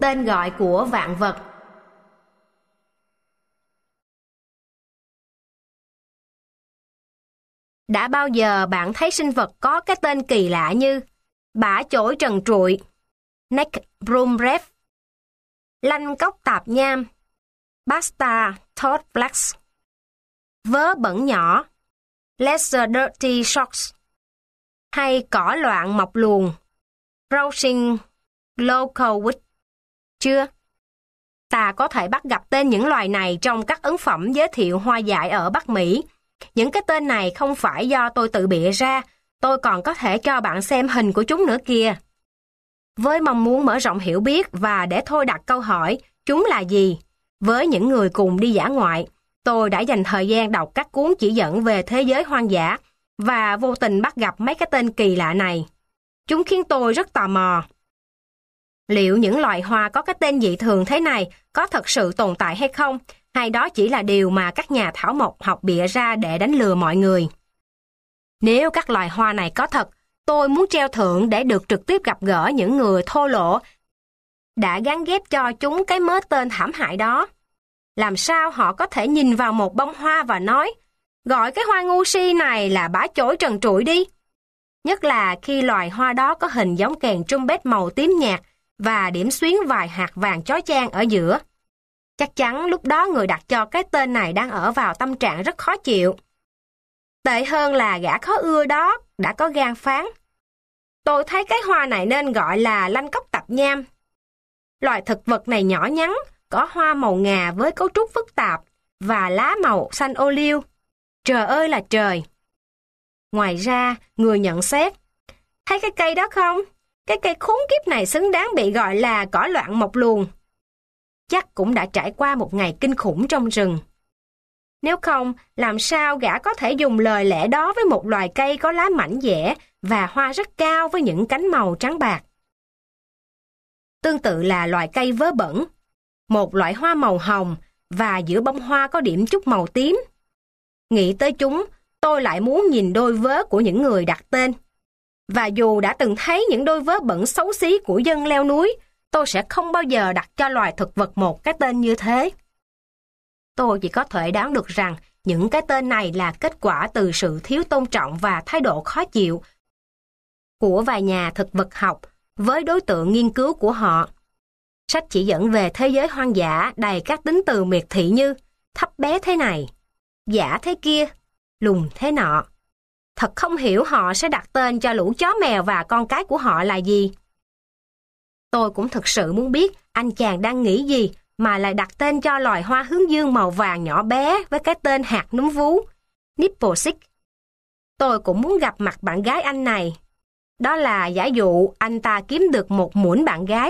Tên gọi của vạn vật. Đã bao giờ bạn thấy sinh vật có cái tên kỳ lạ như bả chổi trần trụi, neck broom red, lanh cốc tạp nham, basta toad flax, vớ bẩn nhỏ, lesser dirty socks, hay cỏ loạn mọc luồn, browsing local wit? Chưa? Ta có thể bắt gặp tên những loài này trong các ấn phẩm giới thiệu hoa dại ở Bắc Mỹ. Những cái tên này không phải do tôi tự bịa ra, tôi còn có thể cho bạn xem hình của chúng nữa kìa. Với mong muốn mở rộng hiểu biết và để thôi đặt câu hỏi, chúng là gì? Với những người cùng đi dã ngoại, tôi đã dành thời gian đọc các cuốn chỉ dẫn về thế giới hoang dã và vô tình bắt gặp mấy cái tên kỳ lạ này. Chúng khiến tôi rất tò mò. Liệu những loài hoa có cái tên dị thường thế này có thật sự tồn tại hay không? Hay đó chỉ là điều mà các nhà thảo mộc học bịa ra để đánh lừa mọi người? Nếu các loài hoa này có thật, tôi muốn treo thưởng để được trực tiếp gặp gỡ những người thô lỗ đã gán ghép cho chúng cái mớ tên thảm hại đó. Làm sao họ có thể nhìn vào một bông hoa và nói, gọi cái hoa ngu si này là bả chổi trần trụi đi? Nhất là khi loài hoa đó có hình giống kèn trumpet màu tím nhạt và điểm xuyến vài hạt vàng chói chang ở giữa. Chắc chắn lúc đó người đặt cho cái tên này đang ở vào tâm trạng rất khó chịu. Tệ hơn là gã khó ưa đó đã có gan phán, tôi thấy cái hoa này nên gọi là lanh cốc tạp nham. Loài thực vật này nhỏ nhắn, có hoa màu ngà với cấu trúc phức tạp và lá màu xanh ô liu. Trời ơi là trời! Ngoài ra, người nhận xét, thấy cái cây đó không? Cái cây khốn kiếp này xứng đáng bị gọi là cỏ loạn mọc luồn. Chắc cũng đã trải qua một ngày kinh khủng trong rừng. Nếu không, làm sao gã có thể dùng lời lẽ đó với một loài cây có lá mảnh dẻ và hoa rất cao với những cánh màu trắng bạc? Tương tự là loài cây vớ bẩn, một loại hoa màu hồng và giữa bông hoa có điểm chút màu tím. Nghĩ tới chúng, tôi lại muốn nhìn đôi vớ của những người đặt tên. Và dù đã từng thấy những đôi vớ bẩn xấu xí của dân leo núi, tôi sẽ không bao giờ đặt cho loài thực vật một cái tên như thế. Tôi chỉ có thể đoán được rằng những cái tên này là kết quả từ sự thiếu tôn trọng và thái độ khó chịu của vài nhà thực vật học với đối tượng nghiên cứu của họ. Sách chỉ dẫn về thế giới hoang dã đầy các tính từ miệt thị như thấp bé thế này, giả thế kia, lùn thế nọ. Thật không hiểu họ sẽ đặt tên cho lũ chó mèo và con cái của họ là gì. Tôi cũng thực sự muốn biết anh chàng đang nghĩ gì mà lại đặt tên cho loài hoa hướng dương màu vàng nhỏ bé với cái tên hạt núm vú, Nipposis. Tôi cũng muốn gặp mặt bạn gái anh này. Đó là giả dụ anh ta kiếm được một muỗng bạn gái.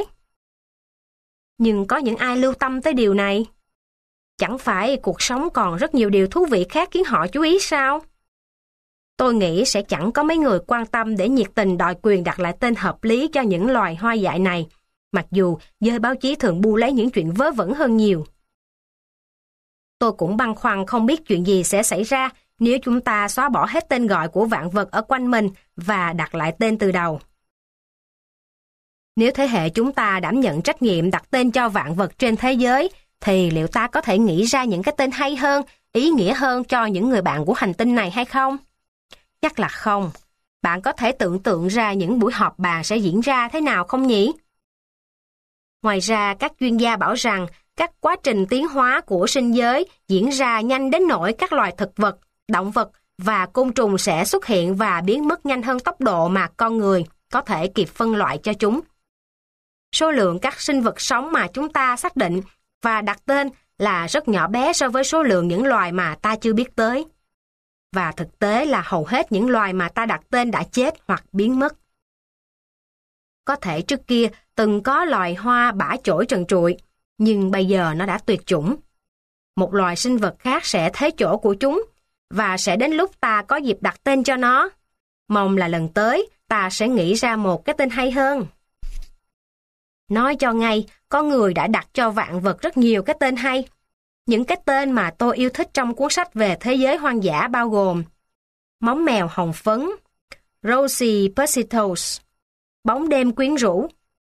Nhưng có những ai lưu tâm tới điều này? Chẳng phải cuộc sống còn rất nhiều điều thú vị khác khiến họ chú ý sao? Tôi nghĩ sẽ chẳng có mấy người quan tâm để nhiệt tình đòi quyền đặt lại tên hợp lý cho những loài hoa dại này, mặc dù giới báo chí thường bu lấy những chuyện vớ vẩn hơn nhiều. Tôi cũng băn khoăn không biết chuyện gì sẽ xảy ra nếu chúng ta xóa bỏ hết tên gọi của vạn vật ở quanh mình và đặt lại tên từ đầu. Nếu thế hệ chúng ta đảm nhận trách nhiệm đặt tên cho vạn vật trên thế giới, thì liệu ta có thể nghĩ ra những cái tên hay hơn, ý nghĩa hơn cho những người bạn của hành tinh này hay không? Chắc là không. Bạn có thể tưởng tượng ra những buổi họp bàn sẽ diễn ra thế nào không nhỉ? Ngoài ra, các chuyên gia bảo rằng các quá trình tiến hóa của sinh giới diễn ra nhanh đến nỗi các loài thực vật, động vật và côn trùng sẽ xuất hiện và biến mất nhanh hơn tốc độ mà con người có thể kịp phân loại cho chúng. Số lượng các sinh vật sống mà chúng ta xác định và đặt tên là rất nhỏ bé so với số lượng những loài mà ta chưa biết tới. Và thực tế là hầu hết những loài mà ta đặt tên đã chết hoặc biến mất. Có thể trước kia từng có loài hoa bả chổi trần trụi, nhưng bây giờ nó đã tuyệt chủng. Một loài sinh vật khác sẽ thế chỗ của chúng, và sẽ đến lúc ta có dịp đặt tên cho nó. Mong là lần tới ta sẽ nghĩ ra một cái tên hay hơn. Nói cho ngay, con người đã đặt cho vạn vật rất nhiều cái tên hay. Những cái tên mà tôi yêu thích trong cuốn sách về thế giới hoang dã bao gồm móng mèo hồng phấn, Rosie Persistence, bóng đêm quyến rũ,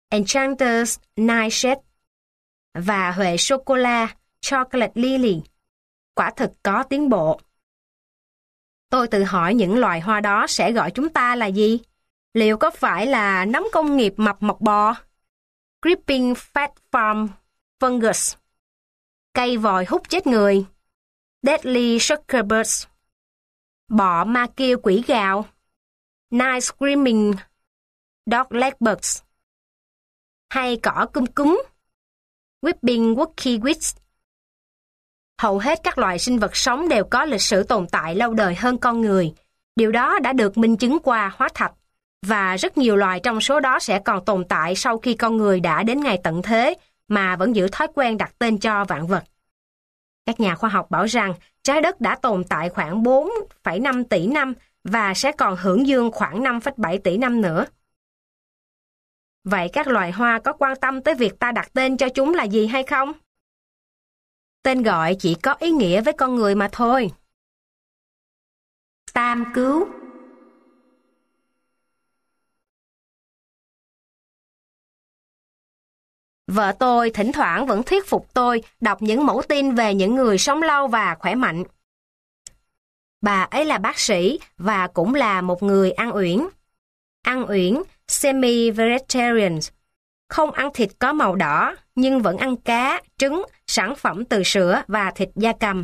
Enchanter's Nightshade và Huệ Sô-cô-la Chocolate Lily quả thực có tiến bộ. Tôi tự hỏi những loài hoa đó sẽ gọi chúng ta là gì? Liệu có phải là nấm công nghiệp mập mọc bò? Creeping Fat Farm Fungus, cây vòi hút chết người, Deadly Suckerbirds, bọ ma kêu quỷ gào, Night Screaming Doglegbugs, hay cỏ cúm cúm, Weeping Wookie Witch. Hầu hết các loài sinh vật sống đều có lịch sử tồn tại lâu đời hơn con người. Điều đó đã được minh chứng qua hóa thạch, và rất nhiều loài trong số đó sẽ còn tồn tại sau khi con người đã đến ngày tận thế mà vẫn giữ thói quen đặt tên cho vạn vật. Các nhà khoa học bảo rằng trái đất đã tồn tại khoảng 4,5 tỷ năm và sẽ còn hưởng dương khoảng 5,7 tỷ năm nữa. Vậy các loài hoa có quan tâm tới việc ta đặt tên cho chúng là gì hay không? Tên gọi chỉ có ý nghĩa với con người mà thôi. Tam cứu. Vợ tôi thỉnh thoảng vẫn thuyết phục tôi đọc những mẫu tin về những người sống lâu và khỏe mạnh. Bà ấy là bác sĩ và cũng là một người ăn uyển. Ăn uyển, semi-vegetarian, không ăn thịt có màu đỏ, nhưng vẫn ăn cá, trứng, sản phẩm từ sữa và thịt gia cầm.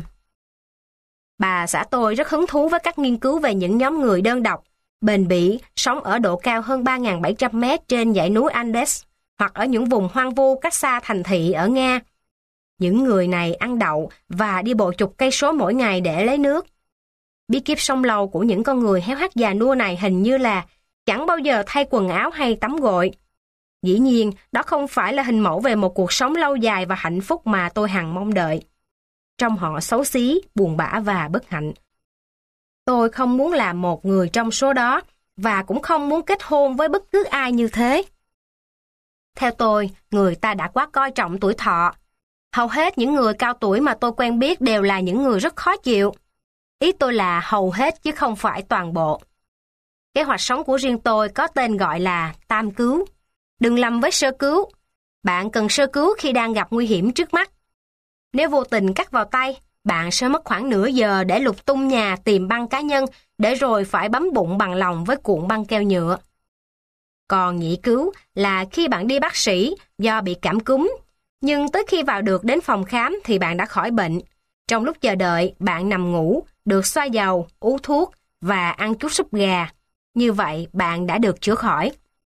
Bà xã tôi rất hứng thú với các nghiên cứu về những nhóm người đơn độc, bền bỉ, sống ở độ cao hơn 3.700 mét trên dãy núi Andes, hoặc ở những vùng hoang vu cách xa thành thị ở Nga. Những người này ăn đậu và đi bộ chục cây số mỗi ngày để lấy nước. Bí kíp sống lâu của những con người héo hắt già nua này hình như là chẳng bao giờ thay quần áo hay tắm gội. Dĩ nhiên, đó không phải là hình mẫu về một cuộc sống lâu dài và hạnh phúc mà tôi hằng mong đợi. Trông họ xấu xí, buồn bã và bất hạnh. Tôi không muốn làm một người trong số đó và cũng không muốn kết hôn với bất cứ ai như thế. Theo tôi, người ta đã quá coi trọng tuổi thọ. Hầu hết những người cao tuổi mà tôi quen biết đều là những người rất khó chịu. Ý tôi là hầu hết chứ không phải toàn bộ. Kế hoạch sống của riêng tôi có tên gọi là tam cứu. Đừng lầm với sơ cứu. Bạn cần sơ cứu khi đang gặp nguy hiểm trước mắt. Nếu vô tình cắt vào tay, bạn sẽ mất khoảng nửa giờ để lục tung nhà tìm băng cá nhân, để rồi phải bấm bụng bằng lòng với cuộn băng keo nhựa. Còn nhị cứu là khi bạn đi bác sĩ do bị cảm cúm, nhưng tới khi vào được đến phòng khám thì bạn đã khỏi bệnh. Trong lúc chờ đợi, bạn nằm ngủ, được xoa dầu, uống thuốc và ăn chút súp gà. Như vậy, bạn đã được chữa khỏi.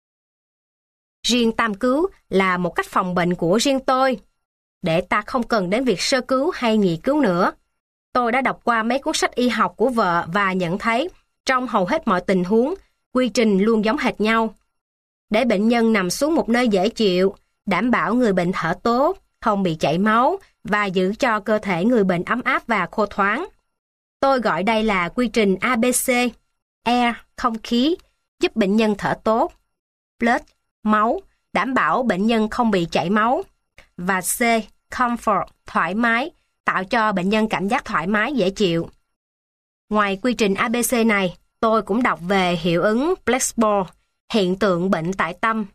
Riêng tam cứu là một cách phòng bệnh của riêng tôi, để ta không cần đến việc sơ cứu hay nhị cứu nữa. Tôi đã đọc qua mấy cuốn sách y học của vợ và nhận thấy, trong hầu hết mọi tình huống, quy trình luôn giống hệt nhau. Để bệnh nhân nằm xuống một nơi dễ chịu, đảm bảo người bệnh thở tốt, không bị chảy máu và giữ cho cơ thể người bệnh ấm áp và khô thoáng. Tôi gọi đây là quy trình ABC: Air, không khí, giúp bệnh nhân thở tốt; Blood, máu, đảm bảo bệnh nhân không bị chảy máu; và C, Comfort, thoải mái, tạo cho bệnh nhân cảm giác thoải mái dễ chịu. Ngoài quy trình ABC này, tôi cũng đọc về hiệu ứng placebo, hiện tượng bệnh tại tâm.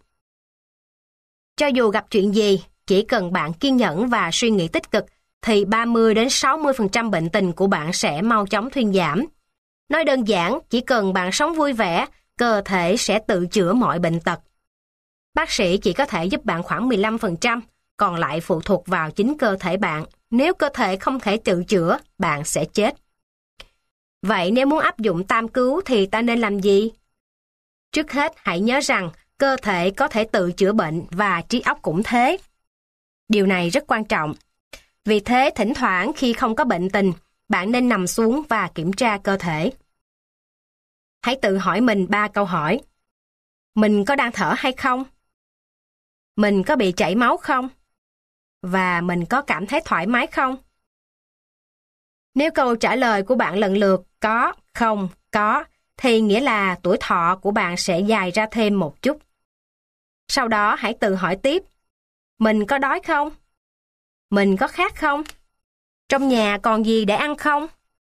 Cho dù gặp chuyện gì, chỉ cần bạn kiên nhẫn và suy nghĩ tích cực, thì 30-60% bệnh tình của bạn sẽ mau chóng thuyên giảm. Nói đơn giản, chỉ cần bạn sống vui vẻ, cơ thể sẽ tự chữa mọi bệnh tật. Bác sĩ chỉ có thể giúp bạn khoảng 15%, còn lại phụ thuộc vào chính cơ thể bạn. Nếu cơ thể không thể tự chữa, bạn sẽ chết. Vậy nếu muốn áp dụng tam cứu thì ta nên làm gì? Trước hết, hãy nhớ rằng cơ thể có thể tự chữa bệnh và trí óc cũng thế. Điều này rất quan trọng. Vì thế, thỉnh thoảng khi không có bệnh tình, bạn nên nằm xuống và kiểm tra cơ thể. Hãy tự hỏi mình 3 câu hỏi. Mình có đang thở hay không? Mình có bị chảy máu không? Và mình có cảm thấy thoải mái không? Nếu câu trả lời của bạn lần lượt có, không, có, thì nghĩa là tuổi thọ của bạn sẽ dài ra thêm một chút. Sau đó hãy tự hỏi tiếp. Mình có đói không? Mình có khát không? Trong nhà còn gì để ăn không?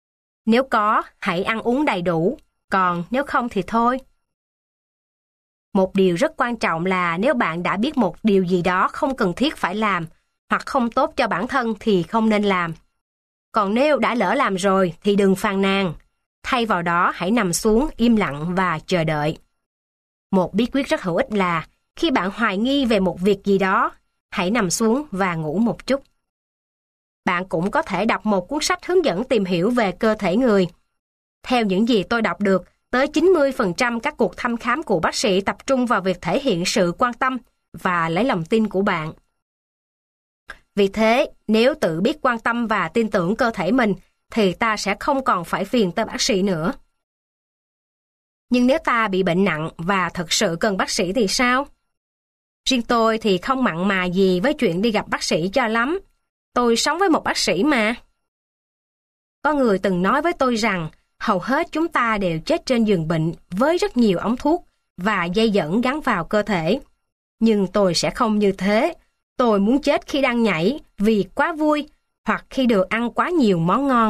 Nếu có, hãy ăn uống đầy đủ, còn nếu không thì thôi. Một điều rất quan trọng là nếu bạn đã biết một điều gì đó không cần thiết phải làm hoặc không tốt cho bản thân thì không nên làm. Còn nếu đã lỡ làm rồi thì đừng phàn nàn. Thay vào đó hãy nằm xuống im lặng và chờ đợi. Một bí quyết rất hữu ích là khi bạn hoài nghi về một việc gì đó, hãy nằm xuống và ngủ một chút. Bạn cũng có thể đọc một cuốn sách hướng dẫn tìm hiểu về cơ thể người. Theo những gì tôi đọc được, tới 90% các cuộc thăm khám của bác sĩ tập trung vào việc thể hiện sự quan tâm và lấy lòng tin của bạn. Vì thế, nếu tự biết quan tâm và tin tưởng cơ thể mình, thì ta sẽ không còn phải phiền tới bác sĩ nữa. Nhưng nếu ta bị bệnh nặng và thực sự cần bác sĩ thì sao? Riêng tôi thì không mặn mà gì với chuyện đi gặp bác sĩ cho lắm. Tôi sống với một bác sĩ mà. Có người từng nói với tôi rằng hầu hết chúng ta đều chết trên giường bệnh với rất nhiều ống thuốc và dây dẫn gắn vào cơ thể. Nhưng tôi sẽ không như thế. Tôi muốn chết khi đang nhảy vì quá vui hoặc khi được ăn quá nhiều món ngon.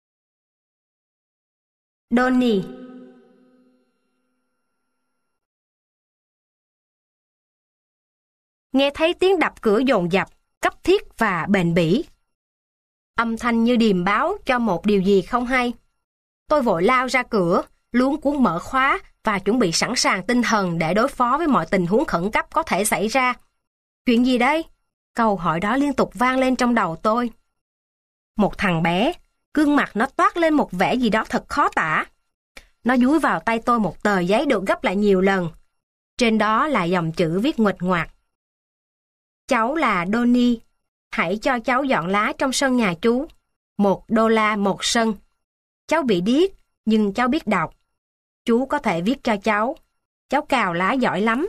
Donnie. Nghe thấy tiếng đập cửa dồn dập, cấp thiết và bền bỉ. Âm thanh như điềm báo cho một điều gì không hay. Tôi vội lao ra cửa, luống cuống mở khóa và chuẩn bị sẵn sàng tinh thần để đối phó với mọi tình huống khẩn cấp có thể xảy ra. Chuyện gì đây? Câu hỏi đó liên tục vang lên trong đầu tôi. Một thằng bé, gương mặt nó toát lên một vẻ gì đó thật khó tả. Nó dúi vào tay tôi một tờ giấy được gấp lại nhiều lần. Trên đó là dòng chữ viết nguệch ngoạc. Cháu là Donnie. Hãy cho cháu dọn lá trong sân nhà chú. $1 một sân. Cháu bị điếc, nhưng cháu biết đọc. Chú có thể viết cho cháu. Cháu cào lá giỏi lắm.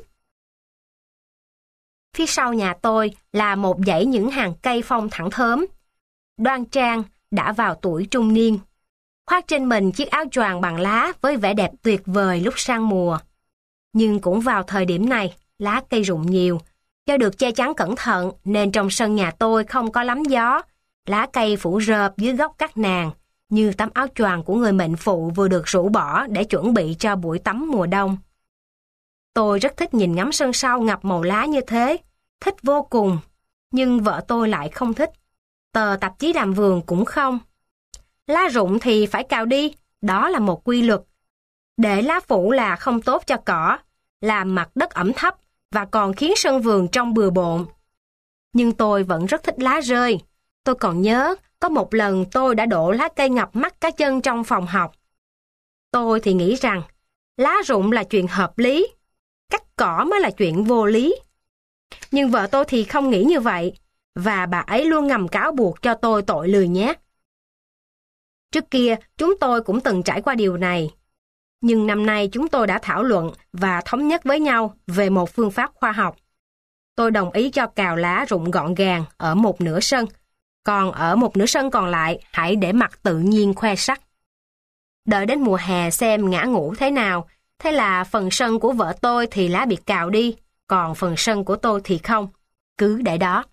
Phía sau nhà tôi là một dãy những hàng cây phong thẳng thớm. Đoan trang, đã vào tuổi trung niên. Khoác trên mình chiếc áo choàng bằng lá với vẻ đẹp tuyệt vời lúc sang mùa. Nhưng cũng vào thời điểm này, lá cây rụng nhiều. Do được che chắn cẩn thận nên trong sân nhà tôi không có lắm gió. Lá cây phủ rợp dưới gốc các nàng, như tấm áo choàng của người mệnh phụ vừa được rũ bỏ để chuẩn bị cho buổi tắm mùa đông. Tôi rất thích nhìn ngắm sân sau ngập màu lá như thế, thích vô cùng, nhưng vợ tôi lại không thích. Tờ tạp chí làm vườn cũng không. Lá rụng thì phải cào đi, đó là một quy luật. Để lá phủ là không tốt cho cỏ, làm mặt đất ẩm thấp và còn khiến sân vườn trông bừa bộn. Nhưng tôi vẫn rất thích lá rơi. Tôi còn nhớ, có một lần tôi đã đổ lá cây ngập mắt cá chân trong phòng học. Tôi thì nghĩ rằng, lá rụng là chuyện hợp lý, cắt cỏ mới là chuyện vô lý. Nhưng vợ tôi thì không nghĩ như vậy, và bà ấy luôn ngầm cáo buộc cho tôi tội lười nhác. Trước kia, chúng tôi cũng từng trải qua điều này. Nhưng năm nay chúng tôi đã thảo luận và thống nhất với nhau về một phương pháp khoa học. Tôi đồng ý cho cào lá rụng gọn gàng ở một nửa sân, còn ở một nửa sân còn lại hãy để mặt tự nhiên khoe sắc. Đợi đến mùa hè xem ngã ngũ thế nào, thế là phần sân của vợ tôi thì lá bị cào đi, còn phần sân của tôi thì không, cứ để đó.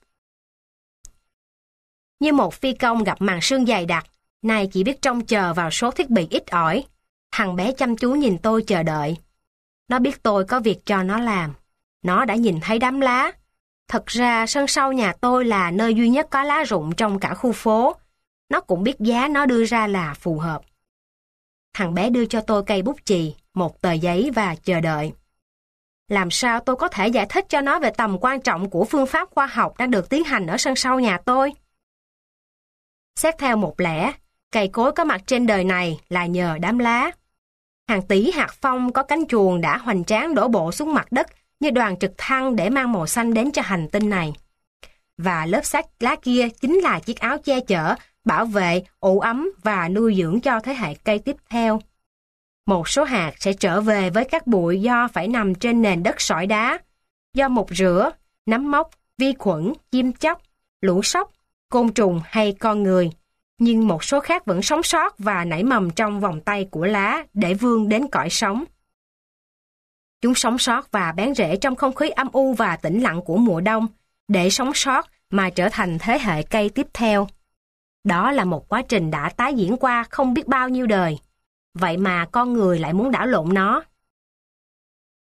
Như một phi công gặp màn sương dày đặc, nay chỉ biết trông chờ vào số thiết bị ít ỏi. Thằng bé chăm chú nhìn tôi chờ đợi. Nó biết tôi có việc cho nó làm. Nó đã nhìn thấy đám lá. Thật ra sân sau nhà tôi là nơi duy nhất có lá rụng trong cả khu phố. Nó cũng biết giá nó đưa ra là phù hợp. Thằng bé đưa cho tôi cây bút chì, một tờ giấy và chờ đợi. Làm sao tôi có thể giải thích cho nó về tầm quan trọng của phương pháp khoa học đang được tiến hành ở sân sau nhà tôi? Xét theo một lẽ, cây cối có mặt trên đời này là nhờ đám lá. Hàng tỷ hạt phong có cánh chuồn đã hoành tráng đổ bộ xuống mặt đất như đoàn trực thăng để mang màu xanh đến cho hành tinh này. Và lớp xác lá kia chính là chiếc áo che chở, bảo vệ, ủ ấm và nuôi dưỡng cho thế hệ cây tiếp theo. Một số hạt sẽ trở về với các bụi do phải nằm trên nền đất sỏi đá, do mục rửa, nấm mốc, vi khuẩn, chim chóc, lũ sóc, côn trùng hay con người. Nhưng một số khác vẫn sống sót và nảy mầm trong vòng tay của lá để vươn đến cõi sống. Chúng sống sót và bén rễ trong không khí âm u và tĩnh lặng của mùa đông, để sống sót mà trở thành thế hệ cây tiếp theo. Đó là một quá trình đã tái diễn qua không biết bao nhiêu đời. Vậy mà con người lại muốn đảo lộn nó.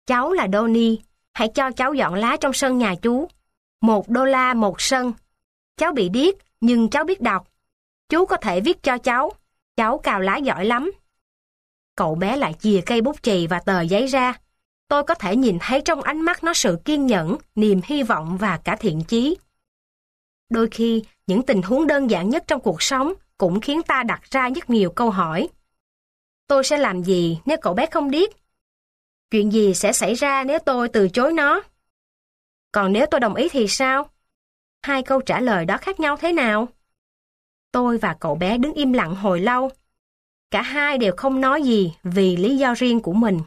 Cháu là Donnie, hãy cho cháu dọn lá trong sân nhà chú. $1 một sân. Cháu bị điếc, nhưng cháu biết đọc. Chú có thể viết cho cháu cào lá giỏi lắm. Cậu bé lại chìa cây bút chì và tờ giấy ra. Tôi có thể nhìn thấy trong ánh mắt nó sự kiên nhẫn, niềm hy vọng và cả thiện chí. Đôi khi, những tình huống đơn giản nhất trong cuộc sống cũng khiến ta đặt ra rất nhiều câu hỏi. Tôi sẽ làm gì nếu cậu bé không điếc? Chuyện gì sẽ xảy ra nếu tôi từ chối nó? Còn nếu tôi đồng ý thì sao? Hai câu trả lời đó khác nhau thế nào? Tôi và cậu bé đứng im lặng hồi lâu. Cả hai đều không nói gì vì lý do riêng của mình.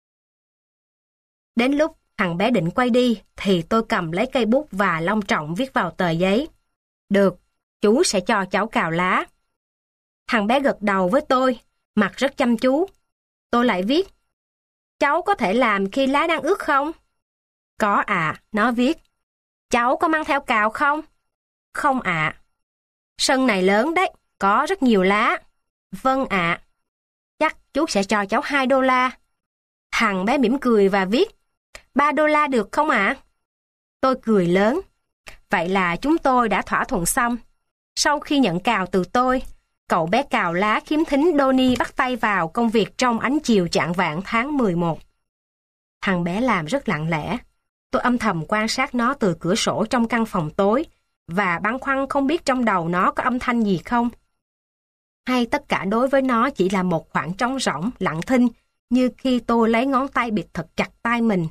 Đến lúc thằng bé định quay đi thì tôi cầm lấy cây bút và long trọng viết vào tờ giấy. Được, chú sẽ cho cháu cào lá. Thằng bé gật đầu với tôi, mặt rất chăm chú. Tôi lại viết. Cháu có thể làm khi lá đang ướt không? Có ạ, nó viết. Cháu có mang theo cào không? Không ạ. Sân này lớn đấy, có rất nhiều lá. Vâng ạ. Chắc chú sẽ cho cháu $2. Thằng bé mỉm cười và viết. $3 được không ạ? Tôi cười lớn. Vậy là chúng tôi đã thỏa thuận xong. Sau khi nhận cào từ tôi, cậu bé cào lá khiếm thính Donnie bắt tay vào công việc trong ánh chiều chạng vạng tháng 11. Thằng bé làm rất lặng lẽ. Tôi âm thầm quan sát nó từ cửa sổ trong căn phòng tối và băn khoăn không biết trong đầu nó có âm thanh gì không. Hay tất cả đối với nó chỉ là một khoảng trống rỗng, lặng thinh, như khi tôi lấy ngón tay bịt thật chặt tay mình.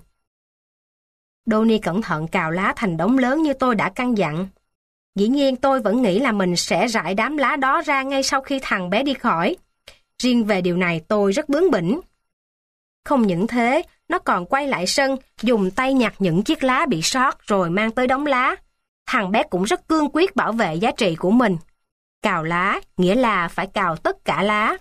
Donnie cẩn thận cào lá thành đống lớn như tôi đã căn dặn. Dĩ nhiên tôi vẫn nghĩ là mình sẽ rải đám lá đó ra ngay sau khi thằng bé đi khỏi. Riêng về điều này tôi rất bướng bỉnh. Không những thế, nó còn quay lại sân, dùng tay nhặt những chiếc lá bị sót rồi mang tới đống lá. Thằng bé cũng rất cương quyết bảo vệ giá trị của mình. Cào lá nghĩa là phải cào tất cả lá.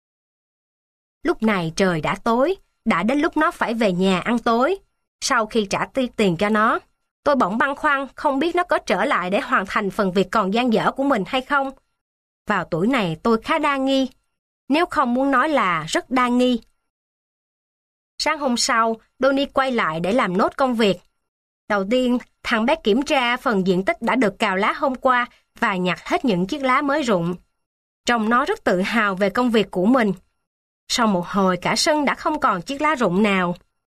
Lúc này trời đã tối, đã đến lúc nó phải về nhà ăn tối. Sau khi trả tiền cho nó, tôi bỗng băn khoăn không biết nó có trở lại để hoàn thành phần việc còn dang dở của mình hay không. Vào tuổi này tôi khá đa nghi, nếu không muốn nói là rất đa nghi. Sáng hôm sau, Donnie quay lại để làm nốt công việc. Đầu tiên, thằng bé kiểm tra phần diện tích đã được cào lá hôm qua và nhặt hết những chiếc lá mới rụng. Trông nó rất tự hào về công việc của mình. Sau một hồi cả sân đã không còn chiếc lá rụng nào.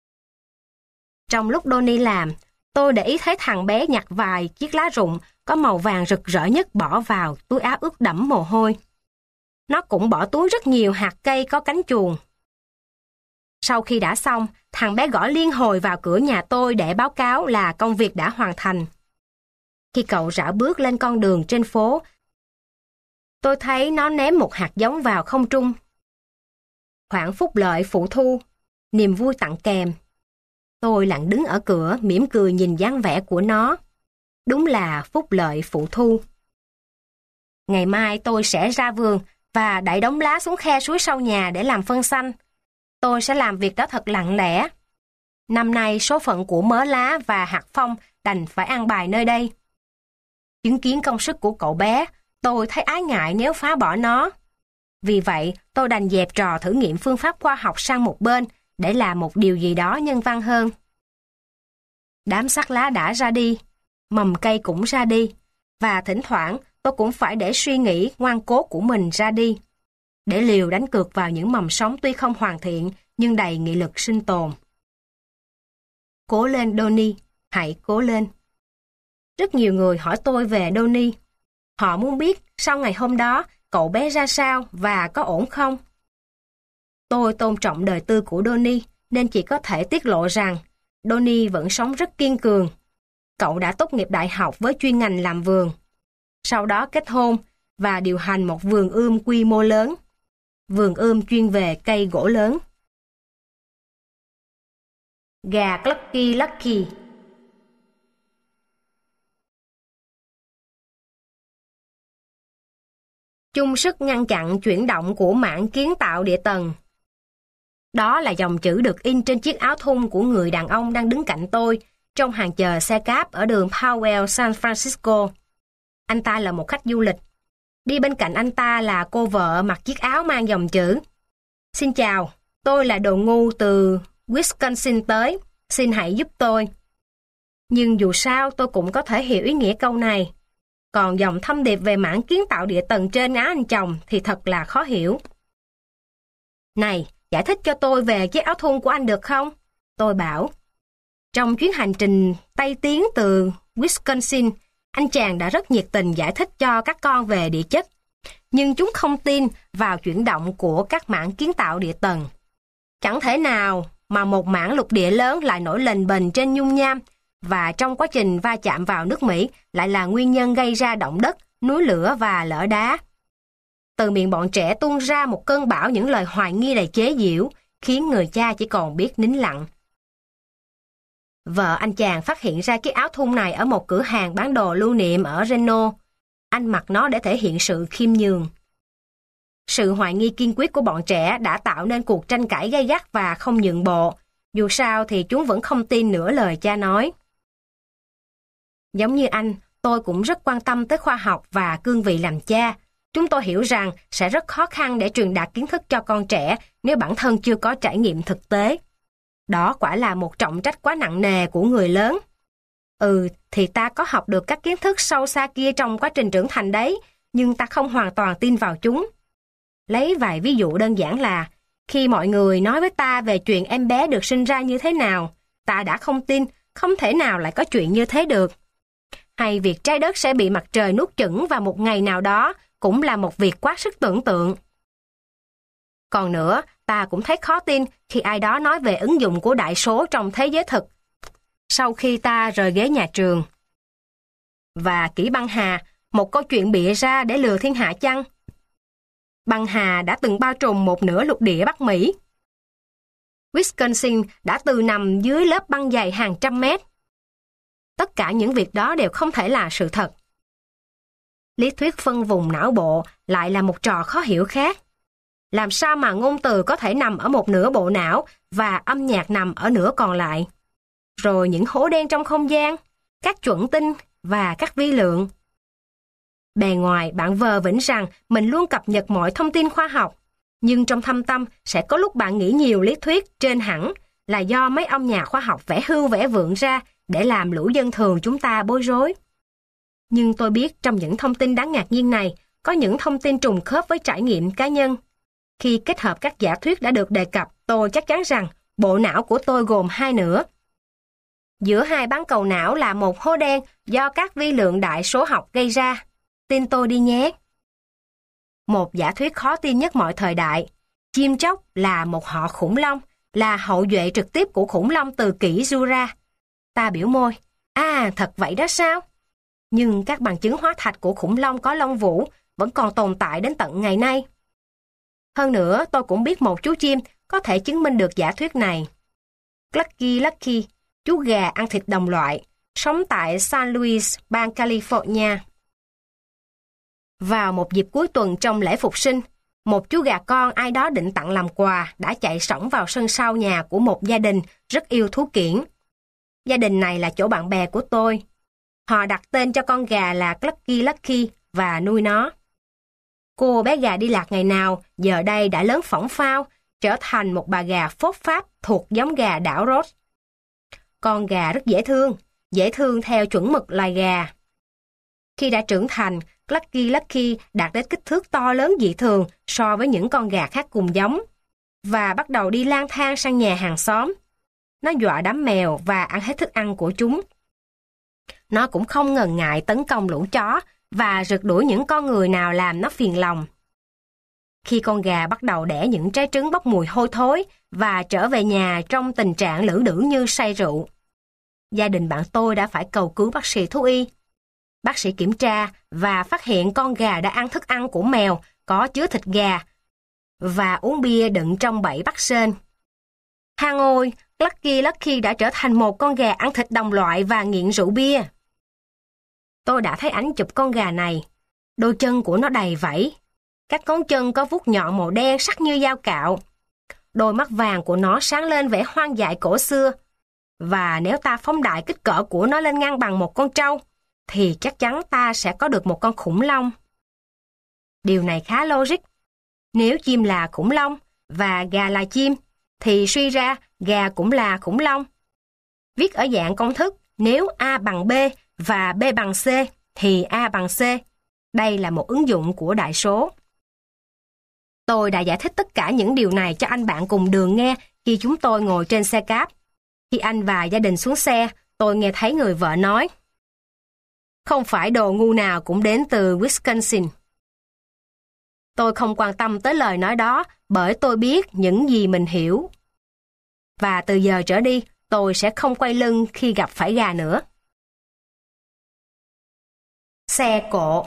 Trong lúc Donnie làm, tôi để ý thấy thằng bé nhặt vài chiếc lá rụng có màu vàng rực rỡ nhất bỏ vào túi áo ướt đẫm mồ hôi. Nó cũng bỏ túi rất nhiều hạt cây có cánh chuồn. Sau khi đã xong, thằng bé gõ liên hồi vào cửa nhà tôi để báo cáo là công việc đã hoàn thành. Khi cậu rảo bước lên con đường trên phố, tôi thấy nó ném một hạt giống vào không trung. Khoản phúc lợi phụ thu, niềm vui tặng kèm. Tôi lặng đứng ở cửa mỉm cười nhìn dáng vẻ của nó. Đúng là phúc lợi phụ thu. Ngày mai tôi sẽ ra vườn và đẩy đống lá xuống khe suối sau nhà để làm phân xanh. Tôi sẽ làm việc đó thật lặng lẽ. Năm nay số phận của mớ lá và hạt phong đành phải ăn bài nơi đây. Chứng kiến công sức của cậu bé, tôi thấy ái ngại nếu phá bỏ nó. Vì vậy, tôi đành dẹp trò thử nghiệm phương pháp khoa học sang một bên để làm một điều gì đó nhân văn hơn. Đám xác lá đã ra đi, mầm cây cũng ra đi, và thỉnh thoảng tôi cũng phải để suy nghĩ ngoan cố của mình ra đi, để liều đánh cược vào những mầm sống tuy không hoàn thiện nhưng đầy nghị lực sinh tồn. Cố lên Donnie, hãy cố lên. Rất nhiều người hỏi tôi về Donnie. Họ muốn biết sau ngày hôm đó cậu bé ra sao và có ổn không. Tôi tôn trọng đời tư của Donnie nên chỉ có thể tiết lộ rằng Donnie vẫn sống rất kiên cường. Cậu đã tốt nghiệp đại học với chuyên ngành làm vườn. Sau đó kết hôn và điều hành một vườn ươm quy mô lớn. Vườn ươm chuyên về cây gỗ lớn. Gà Clucky Lucky. Chung sức ngăn chặn chuyển động của mảng kiến tạo địa tầng. Đó là dòng chữ được in trên chiếc áo thun của người đàn ông đang đứng cạnh tôi trong hàng chờ xe cáp ở đường Powell, San Francisco. Anh ta là một khách du lịch. Đi bên cạnh anh ta là cô vợ mặc chiếc áo mang dòng chữ. Xin chào, tôi là đồ ngu từ Wisconsin tới, xin hãy giúp tôi. Nhưng dù sao tôi cũng có thể hiểu ý nghĩa câu này. Còn dòng thông điệp về mảng kiến tạo địa tầng trên áo anh chồng thì thật là khó hiểu. Này, giải thích cho tôi về chiếc áo thun của anh được không? Tôi bảo. Trong chuyến hành trình Tây tiến từ Wisconsin, anh chàng đã rất nhiệt tình giải thích cho các con về địa chất. Nhưng chúng không tin vào chuyển động của các mảng kiến tạo địa tầng. Chẳng thể nào mà một mảng lục địa lớn lại nổi lềnh bềnh trên nhung nham, và trong quá trình va chạm vào nước Mỹ lại là nguyên nhân gây ra động đất, núi lửa và lở đá. Từ miệng bọn trẻ tuôn ra một cơn bão những lời hoài nghi đầy chế giễu, khiến người cha chỉ còn biết nín lặng. Vợ anh chàng phát hiện ra chiếc áo thun này ở một cửa hàng bán đồ lưu niệm ở Reno. Anh mặc nó để thể hiện sự khiêm nhường. Sự hoài nghi kiên quyết của bọn trẻ đã tạo nên cuộc tranh cãi gay gắt và không nhượng bộ. Dù sao thì chúng vẫn không tin nửa lời cha nói. Giống như anh, tôi cũng rất quan tâm tới khoa học và cương vị làm cha. Chúng tôi hiểu rằng sẽ rất khó khăn để truyền đạt kiến thức cho con trẻ nếu bản thân chưa có trải nghiệm thực tế. Đó quả là một trọng trách quá nặng nề của người lớn. Thì ta có học được các kiến thức sâu xa kia trong quá trình trưởng thành đấy, nhưng ta không hoàn toàn tin vào chúng. Lấy vài ví dụ đơn giản là, khi mọi người nói với ta về chuyện em bé được sinh ra như thế nào, ta đã không tin, không thể nào lại có chuyện như thế được. Hay việc trái đất sẽ bị mặt trời nuốt chửng vào một ngày nào đó cũng là một việc quá sức tưởng tượng. Còn nữa, ta cũng thấy khó tin khi ai đó nói về ứng dụng của đại số trong thế giới thực. Sau khi ta rời ghế nhà trường. Và kỹ băng hà, một câu chuyện bịa ra để lừa thiên hạ chăng? Băng hà đã từng bao trùm một nửa lục địa Bắc Mỹ. Wisconsin đã từ nằm dưới lớp băng dày hàng trăm mét. Tất cả những việc đó đều không thể là sự thật. Lý thuyết phân vùng não bộ lại là một trò khó hiểu khác. Làm sao mà ngôn từ có thể nằm ở một nửa bộ não và âm nhạc nằm ở nửa còn lại? Rồi những hố đen trong không gian, các chuẩn tinh và các vi lượng. Bề ngoài bạn vờ vĩnh rằng mình luôn cập nhật mọi thông tin khoa học, nhưng trong thâm tâm sẽ có lúc bạn nghĩ nhiều lý thuyết trên hẳn là do mấy ông nhà khoa học vẽ hưu vẽ vượn ra để làm lũ dân thường chúng ta bối rối. Nhưng tôi biết trong những thông tin đáng ngạc nhiên này có những thông tin trùng khớp với trải nghiệm cá nhân. Khi kết hợp các giả thuyết đã được đề cập, tôi chắc chắn rằng bộ não của tôi gồm hai nửa. Giữa hai bán cầu não là một hố đen do các vi lượng đại số học gây ra. Tin tôi đi nhé. Một giả thuyết khó tin nhất mọi thời đại. Chim chóc là một họ khủng long, là hậu duệ trực tiếp của khủng long từ kỷ Jura. Ta biểu môi. Thật vậy đó sao? Nhưng các bằng chứng hóa thạch của khủng long có lông vũ vẫn còn tồn tại đến tận ngày nay. Hơn nữa, tôi cũng biết một chú chim có thể chứng minh được giả thuyết này. Clucky Lucky, chú gà ăn thịt đồng loại, sống tại San Luis, bang California. Vào một dịp cuối tuần trong lễ phục sinh, một chú gà con ai đó định tặng làm quà đã chạy xổng vào sân sau nhà của một gia đình rất yêu thú kiểng. Gia đình này là chỗ bạn bè của tôi. Họ đặt tên cho con gà là Clucky Lucky và nuôi nó. Cô bé gà đi lạc ngày nào, giờ đây đã lớn phỏng phao, trở thành một bà gà phốt pháp thuộc giống gà đảo Ross. Con gà rất dễ thương theo chuẩn mực loài gà. Khi đã trưởng thành, Clucky Lucky đạt đến kích thước to lớn dị thường so với những con gà khác cùng giống, và bắt đầu đi lang thang sang nhà hàng xóm. Nó dọa đám mèo và ăn hết thức ăn của chúng. Nó cũng không ngần ngại tấn công lũ chó và rượt đuổi những con người nào làm nó phiền lòng. Khi con gà bắt đầu đẻ những trái trứng bốc mùi hôi thối và trở về nhà trong tình trạng lử đử như say rượu, gia đình bạn tôi đã phải cầu cứu bác sĩ thú y. Bác sĩ kiểm tra và phát hiện con gà đã ăn thức ăn của mèo có chứa thịt gà và uống bia đựng trong bẫy bắt sên. Hang ôi, Lucky đã trở thành một con gà ăn thịt đồng loại và nghiện rượu bia. Tôi đã thấy ảnh chụp con gà này. Đôi chân của nó đầy vảy. Các ngón chân có vuốt nhọn màu đen sắc như dao cạo. Đôi mắt vàng của nó sáng lên vẻ hoang dại cổ xưa. Và nếu ta phóng đại kích cỡ của nó lên ngang bằng một con trâu, thì chắc chắn ta sẽ có được một con khủng long. Điều này khá logic. Nếu chim là khủng long và gà là chim, thì suy ra gà cũng là khủng long. Viết ở dạng công thức, nếu A bằng B và B bằng C, thì A bằng C. Đây là một ứng dụng của đại số. Tôi đã giải thích tất cả những điều này cho anh bạn cùng đường nghe khi chúng tôi ngồi trên xe cáp. Khi anh và gia đình xuống xe, tôi nghe thấy người vợ nói: "Không phải đồ ngu nào cũng đến từ Wisconsin." Tôi không quan tâm tới lời nói đó bởi tôi biết những gì mình hiểu. Và từ giờ trở đi, tôi sẽ không quay lưng khi gặp phải gà nữa. Xe cộ.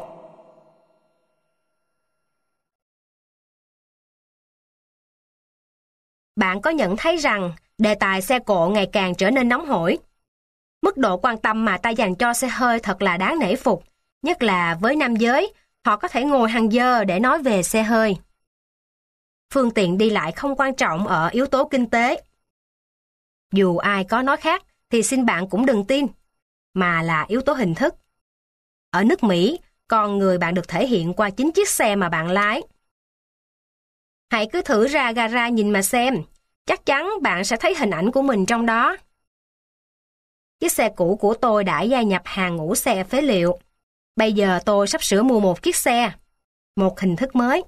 Bạn có nhận thấy rằng đề tài xe cộ ngày càng trở nên nóng hổi? Mức độ quan tâm mà ta dành cho xe hơi thật là đáng nể phục, nhất là với nam giới, họ có thể ngồi hàng giờ để nói về xe hơi. Phương tiện đi lại không quan trọng ở yếu tố kinh tế. Dù ai có nói khác thì xin bạn cũng đừng tin, mà là yếu tố hình thức. Ở nước Mỹ, con người bạn được thể hiện qua chính chiếc xe mà bạn lái. Hãy cứ thử ra gara nhìn mà xem, chắc chắn bạn sẽ thấy hình ảnh của mình trong đó. Chiếc xe cũ của tôi đã gia nhập hàng ngũ xe phế liệu. Bây giờ tôi sắp sửa mua một chiếc xe, một hình thức mới.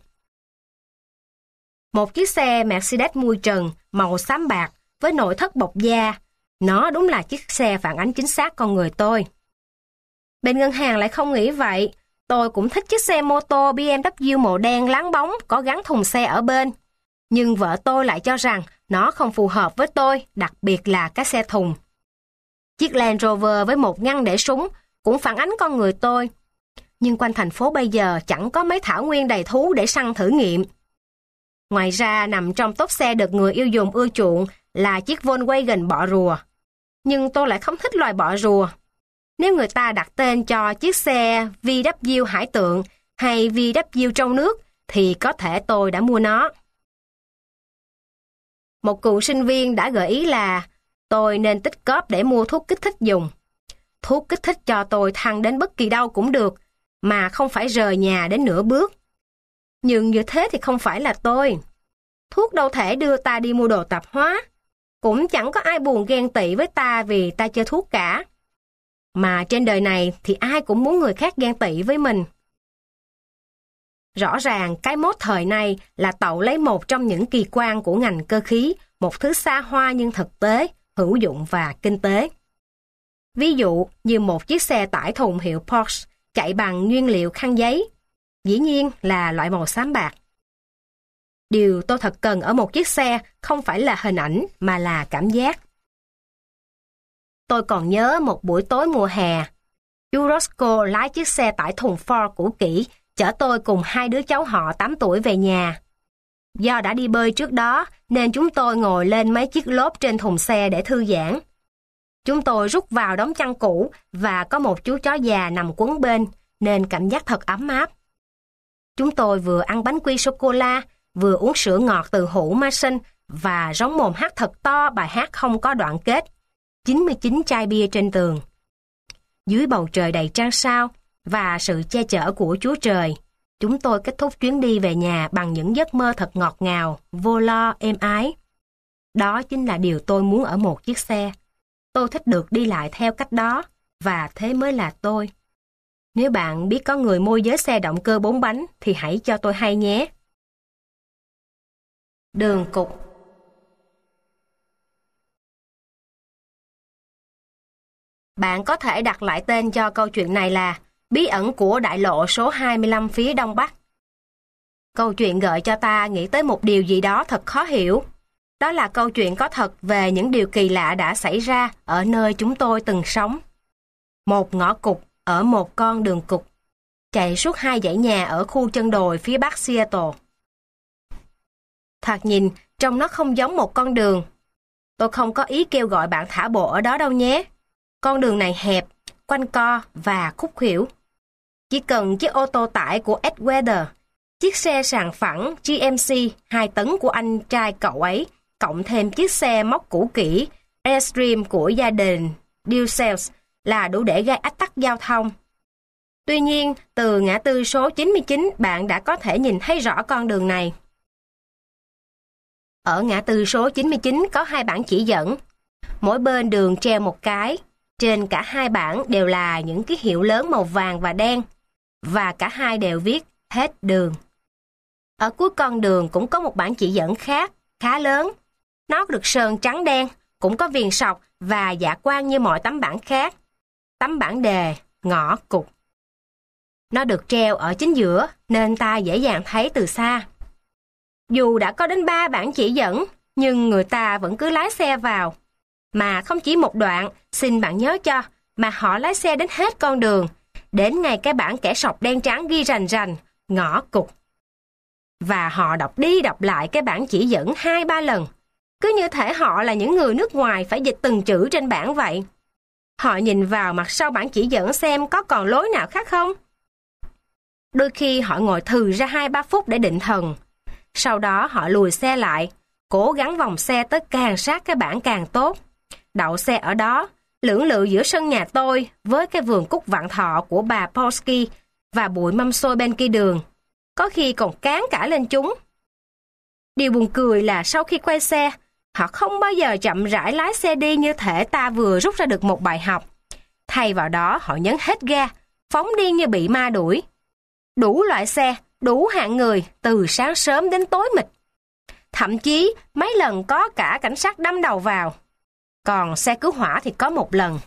Một chiếc xe Mercedes mui trần, màu xám bạc, với nội thất bọc da. Nó đúng là chiếc xe phản ánh chính xác con người tôi. Bên ngân hàng lại không nghĩ vậy. Tôi cũng thích chiếc xe mô tô BMW màu đen láng bóng có gắn thùng xe ở bên. Nhưng vợ tôi lại cho rằng nó không phù hợp với tôi, đặc biệt là cái xe thùng. Chiếc Land Rover với một ngăn để súng cũng phản ánh con người tôi. Nhưng quanh thành phố bây giờ chẳng có mấy thảo nguyên đầy thú để săn thử nghiệm. Ngoài ra, nằm trong top xe được người yêu dùng ưa chuộng là chiếc Volkswagen bọ rùa. Nhưng tôi lại không thích loài bọ rùa. Nếu người ta đặt tên cho chiếc xe VW hải tượng hay VW trong nước thì có thể tôi đã mua nó. Một cựu sinh viên đã gợi ý là tôi nên tích cóp để mua thuốc kích thích dùng. Thuốc kích thích cho tôi thăng đến bất kỳ đâu cũng được, mà không phải rời nhà đến nửa bước. Nhưng như thế thì không phải là tôi. Thuốc đâu thể đưa ta đi mua đồ tạp hóa. Cũng chẳng có ai buồn ghen tị với ta vì ta chơi thuốc cả. Mà trên đời này thì ai cũng muốn người khác ghen tị với mình. Rõ ràng cái mốt thời này là tậu lấy một trong những kỳ quan của ngành cơ khí, một thứ xa hoa nhưng thực tế, hữu dụng và kinh tế. Ví dụ như một chiếc xe tải thùng hiệu Porsche chạy bằng nguyên liệu khăn giấy, dĩ nhiên là loại màu xám bạc. Điều tôi thật cần ở một chiếc xe không phải là hình ảnh mà là cảm giác. Tôi còn nhớ một buổi tối mùa hè, chú Roscoe lái chiếc xe tải thùng Ford cũ kỹ chở tôi cùng hai đứa cháu họ 8 tuổi về nhà. Do đã đi bơi trước đó nên chúng tôi ngồi lên mấy chiếc lốp trên thùng xe để thư giãn. Chúng tôi rút vào đống chăn cũ và có một chú chó già nằm quấn bên nên cảm giác thật ấm áp. Chúng tôi vừa ăn bánh quy sô-cô-la, vừa uống sữa ngọt từ hũ Mason và rống mồm hát thật to bài hát không có đoạn kết, 99 chai bia trên tường. Dưới bầu trời đầy trăng sao và sự che chở của Chúa Trời, chúng tôi kết thúc chuyến đi về nhà bằng những giấc mơ thật ngọt ngào, vô lo, êm ái. Đó chính là điều tôi muốn ở một chiếc xe. Tôi thích được đi lại theo cách đó, và thế mới là tôi. Nếu bạn biết có người môi giới xe động cơ 4 bánh thì hãy cho tôi hay nhé. Đường cục. Bạn có thể đặt lại tên cho câu chuyện này là Bí ẩn của đại lộ số 25 phía đông bắc. Câu chuyện gợi cho ta nghĩ tới một điều gì đó thật khó hiểu. Đó là câu chuyện có thật về những điều kỳ lạ đã xảy ra ở nơi chúng tôi từng sống. Một ngõ cụt ở một con đường cụt, chạy suốt 2 dãy nhà ở khu chân đồi phía bắc Seattle. Thoạt nhìn, trông nó không giống một con đường. Tôi không có ý kêu gọi bạn thả bộ ở đó đâu nhé. Con đường này hẹp, quanh co và khúc khuỷu. Chỉ cần chiếc ô tô tải của Ed Weather, chiếc xe sàn phẳng GMC 2 tấn của anh trai cậu ấy, cộng thêm chiếc xe móc cũ kỹ Airstream của gia đình Dulcels là đủ để gây ách tắc giao thông. Tuy nhiên, từ ngã tư số 99 bạn đã có thể nhìn thấy rõ con đường này. Ở ngã tư số 99 có 2 bảng chỉ dẫn. Mỗi bên đường treo một cái. Trên cả 2 bảng đều là những ký hiệu lớn màu vàng và đen. Và cả hai đều viết hết đường. Ở cuối con đường cũng có một bảng chỉ dẫn khác, khá lớn. Nó được sơn trắng đen, cũng có viền sọc và dạ quang như mọi tấm bảng khác. Tấm bảng đề, ngõ cụt. Nó được treo ở chính giữa nên ta dễ dàng thấy từ xa. Dù đã có đến 3 bảng chỉ dẫn, nhưng người ta vẫn cứ lái xe vào. Mà không chỉ một đoạn, xin bạn nhớ cho, mà họ lái xe đến hết con đường, đến ngay cái bảng kẻ sọc đen trắng ghi rành rành, ngõ cụt. Và họ đọc đi đọc lại cái bảng chỉ dẫn 2-3 lần. Cứ như thể họ là những người nước ngoài phải dịch từng chữ trên bảng vậy. Họ nhìn vào mặt sau bảng chỉ dẫn xem có còn lối nào khác không. Đôi khi họ ngồi thừ ra 2-3 phút để định thần. Sau đó họ lùi xe lại, cố gắng vòng xe tới càng sát cái bảng càng tốt. Đậu xe ở đó, lưỡng lự giữa sân nhà tôi với cái vườn cúc vạn thọ của bà Polsky và bụi mâm xôi bên kia đường. Có khi còn cán cả lên chúng. Điều buồn cười là sau khi quay xe, họ không bao giờ chậm rãi lái xe đi như thể ta vừa rút ra được một bài học. Thay vào đó họ nhấn hết ga, phóng đi như bị ma đuổi. Đủ loại xe, đủ hạng người, từ sáng sớm đến tối mịt. Thậm chí mấy lần có cả cảnh sát đâm đầu vào. Còn xe cứu hỏa thì có một lần.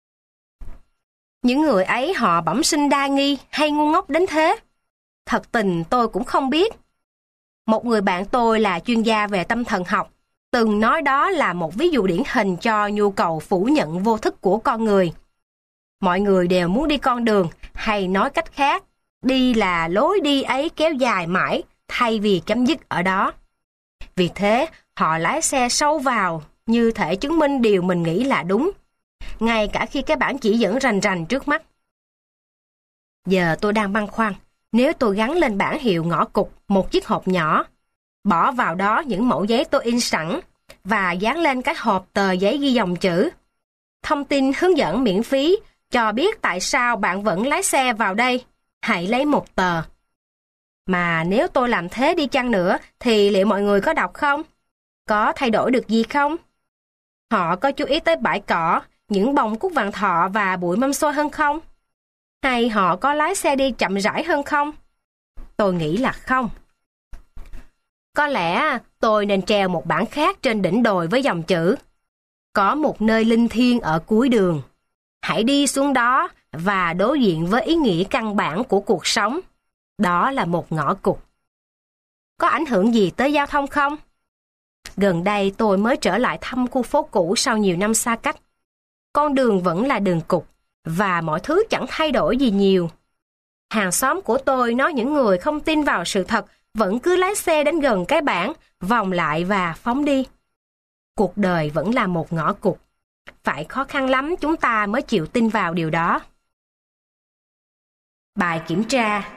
Những người ấy họ bẩm sinh đa nghi hay ngu ngốc đến thế? Thật tình tôi cũng không biết. Một người bạn tôi là chuyên gia về tâm thần học, từng nói đó là một ví dụ điển hình cho nhu cầu phủ nhận vô thức của con người. Mọi người đều muốn đi con đường, hay nói cách khác, đi là lối đi ấy kéo dài mãi thay vì chấm dứt ở đó. Vì thế, họ lái xe sâu vào như thể chứng minh điều mình nghĩ là đúng, ngay cả khi cái bảng chỉ dẫn rành rành trước mắt. Giờ tôi đang băn khoăn, nếu tôi gắn lên bảng hiệu ngõ cụt một chiếc hộp nhỏ, bỏ vào đó những mẫu giấy tôi in sẵn và dán lên cái hộp tờ giấy ghi dòng chữ thông tin hướng dẫn miễn phí cho biết tại sao bạn vẫn lái xe vào đây, hãy lấy một tờ. Mà nếu tôi làm thế đi chăng nữa thì liệu mọi người có đọc không? Có thay đổi được gì không? Họ có chú ý tới bãi cỏ, những bông cúc vạn thọ và bụi mâm xôi hơn không? Hay họ có lái xe đi chậm rãi hơn không? Tôi nghĩ là không. Có lẽ tôi nên treo một bảng khác trên đỉnh đồi với dòng chữ có một nơi linh thiêng ở cuối đường. Hãy đi xuống đó và đối diện với ý nghĩa căn bản của cuộc sống. Đó là một ngõ cụt. Có ảnh hưởng gì tới giao thông không? Gần đây tôi mới trở lại thăm khu phố cũ sau nhiều năm xa cách. Con đường vẫn là đường cụt và mọi thứ chẳng thay đổi gì nhiều. Hàng xóm của tôi nói những người không tin vào sự thật vẫn cứ lái xe đến gần cái bảng, vòng lại và phóng đi. Cuộc đời vẫn là một ngõ cụt. Phải khó khăn lắm chúng ta mới chịu tin vào điều đó. Bài kiểm tra.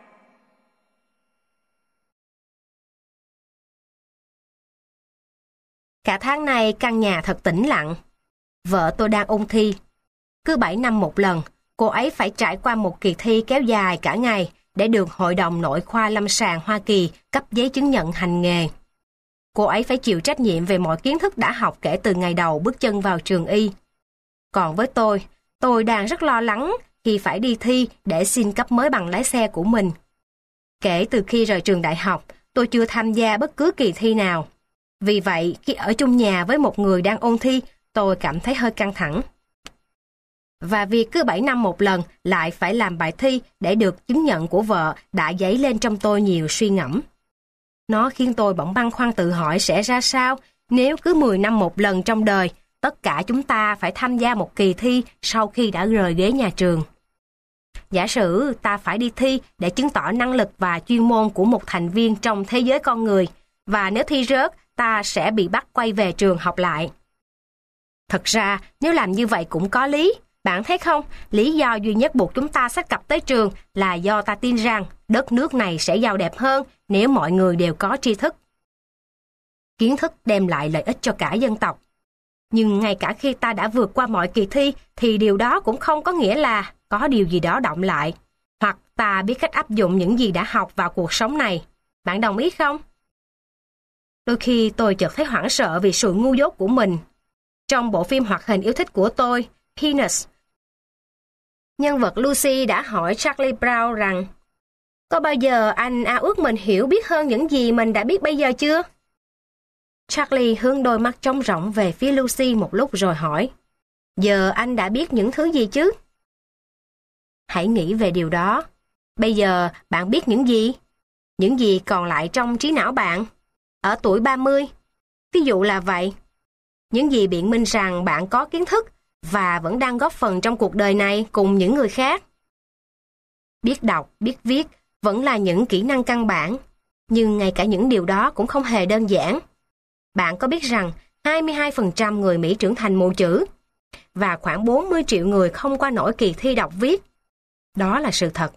Cả tháng này căn nhà thật tĩnh lặng. Vợ tôi đang ôn thi. Cứ 7 năm một lần, cô ấy phải trải qua một kỳ thi kéo dài cả ngày để được Hội đồng Nội khoa Lâm sàng Hoa Kỳ cấp giấy chứng nhận hành nghề. Cô ấy phải chịu trách nhiệm về mọi kiến thức đã học kể từ ngày đầu bước chân vào trường y. Còn với tôi đang rất lo lắng khi phải đi thi để xin cấp mới bằng lái xe của mình. Kể từ khi rời trường đại học, tôi chưa tham gia bất cứ kỳ thi nào. Vì vậy, khi ở chung nhà với một người đang ôn thi, tôi cảm thấy hơi căng thẳng. Và việc cứ 7 năm một lần lại phải làm bài thi để được chứng nhận của vợ đã dấy lên trong tôi nhiều suy ngẫm. Nó khiến tôi bỗng băn khoăn tự hỏi sẽ ra sao nếu cứ 10 năm một lần trong đời, tất cả chúng ta phải tham gia một kỳ thi sau khi đã rời ghế nhà trường. Giả sử ta phải đi thi để chứng tỏ năng lực và chuyên môn của một thành viên trong thế giới con người, và nếu thi rớt, ta sẽ bị bắt quay về trường học lại. Thật ra, nếu làm như vậy cũng có lý. Bạn thấy không, lý do duy nhất buộc chúng ta xách cặp tới trường là do ta tin rằng đất nước này sẽ giàu đẹp hơn nếu mọi người đều có tri thức. Kiến thức đem lại lợi ích cho cả dân tộc. Nhưng ngay cả khi ta đã vượt qua mọi kỳ thi, thì điều đó cũng không có nghĩa là có điều gì đó đọng lại, hoặc ta biết cách áp dụng những gì đã học vào cuộc sống này. Bạn đồng ý không? Đôi khi tôi chợt thấy hoảng sợ vì sự ngu dốt của mình. Trong bộ phim hoạt hình yêu thích của tôi, Peanuts, nhân vật Lucy đã hỏi Charlie Brown rằng có bao giờ anh ao ước mình hiểu biết hơn những gì mình đã biết bây giờ chưa? Charlie hướng đôi mắt trống rỗng về phía Lucy một lúc rồi hỏi, giờ anh đã biết những thứ gì chứ? Hãy nghĩ về điều đó. Bây giờ bạn biết những gì? Những gì còn lại trong trí não bạn? Ở tuổi 30, ví dụ là vậy. Những gì biện minh rằng bạn có kiến thức và vẫn đang góp phần trong cuộc đời này cùng những người khác. Biết đọc, biết viết vẫn là những kỹ năng căn bản, nhưng ngay cả những điều đó cũng không hề đơn giản. Bạn có biết rằng 22% người Mỹ trưởng thành mù chữ và khoảng 40 triệu người không qua nổi kỳ thi đọc viết? Đó là sự thật.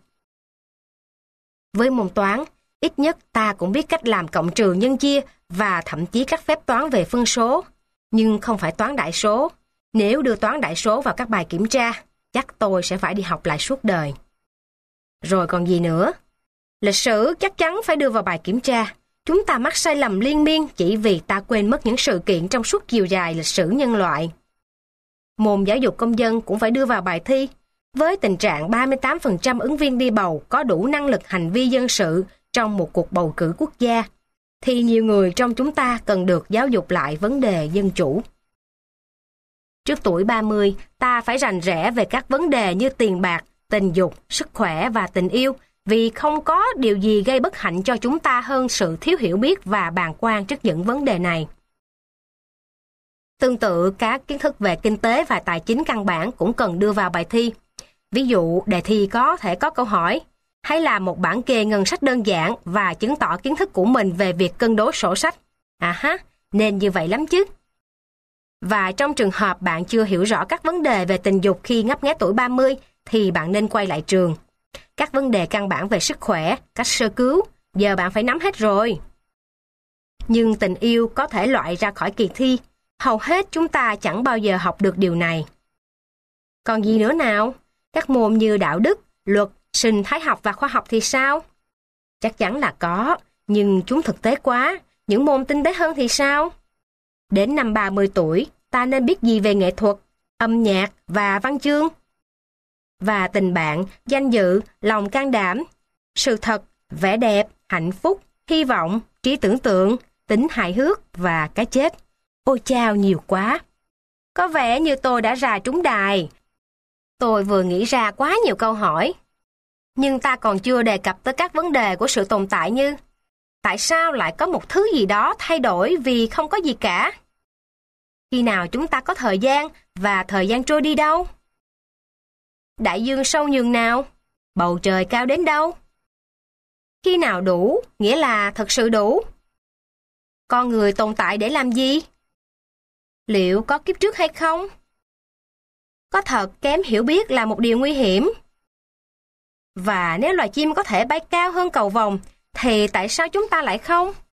Với môn toán, ít nhất ta cũng biết cách làm cộng trừ nhân chia và thậm chí các phép toán về phân số, nhưng không phải toán đại số. Nếu đưa toán đại số vào các bài kiểm tra, chắc tôi sẽ phải đi học lại suốt đời. Rồi còn gì nữa? Lịch sử chắc chắn phải đưa vào bài kiểm tra. Chúng ta mắc sai lầm liên miên chỉ vì ta quên mất những sự kiện trong suốt chiều dài lịch sử nhân loại. Môn giáo dục công dân cũng phải đưa vào bài thi. Với tình trạng 38% ứng viên đi bầu có đủ năng lực hành vi dân sự trong một cuộc bầu cử quốc gia, thì nhiều người trong chúng ta cần được giáo dục lại vấn đề dân chủ. Trước tuổi 30, ta phải rành rẽ về các vấn đề như tiền bạc, tình dục, sức khỏe và tình yêu, vì không có điều gì gây bất hạnh cho chúng ta hơn sự thiếu hiểu biết và bàng quan trước những vấn đề này. Tương tự, các kiến thức về kinh tế và tài chính căn bản cũng cần đưa vào bài thi. Ví dụ, đề thi có thể có câu hỏi, hãy làm một bảng kê ngân sách đơn giản và chứng tỏ kiến thức của mình về việc cân đối sổ sách. Nên như vậy lắm chứ. Và trong trường hợp bạn chưa hiểu rõ các vấn đề về tình dục khi ngấp nghé tuổi 30, thì bạn nên quay lại trường. Các vấn đề căn bản về sức khỏe, cách sơ cứu, giờ bạn phải nắm hết rồi. Nhưng tình yêu có thể loại ra khỏi kỳ thi. Hầu hết chúng ta chẳng bao giờ học được điều này. Còn gì nữa nào? Các môn như đạo đức, luật, sinh thái học và khoa học thì sao? Chắc chắn là có, nhưng chúng thực tế quá. Những môn tinh tế hơn thì sao? Đến năm 30 tuổi, ta nên biết gì về nghệ thuật, âm nhạc và văn chương? Và tình bạn, danh dự, lòng can đảm, sự thật, vẻ đẹp, hạnh phúc, hy vọng, trí tưởng tượng, tính hài hước và cái chết. Ôi chao, nhiều quá. Có vẻ như tôi đã ra trúng đài. Tôi vừa nghĩ ra quá nhiều câu hỏi. Nhưng ta còn chưa đề cập tới các vấn đề của sự tồn tại như tại sao lại có một thứ gì đó thay đổi vì không có gì cả? Khi nào chúng ta có thời gian và thời gian trôi đi đâu? Đại dương sâu nhường nào? Bầu trời cao đến đâu? Khi nào đủ, nghĩa là thật sự đủ? Con người tồn tại để làm gì? Liệu có kiếp trước hay không? Có thật kém hiểu biết là một điều nguy hiểm? Và nếu loài chim có thể bay cao hơn cầu vồng, thì tại sao chúng ta lại không?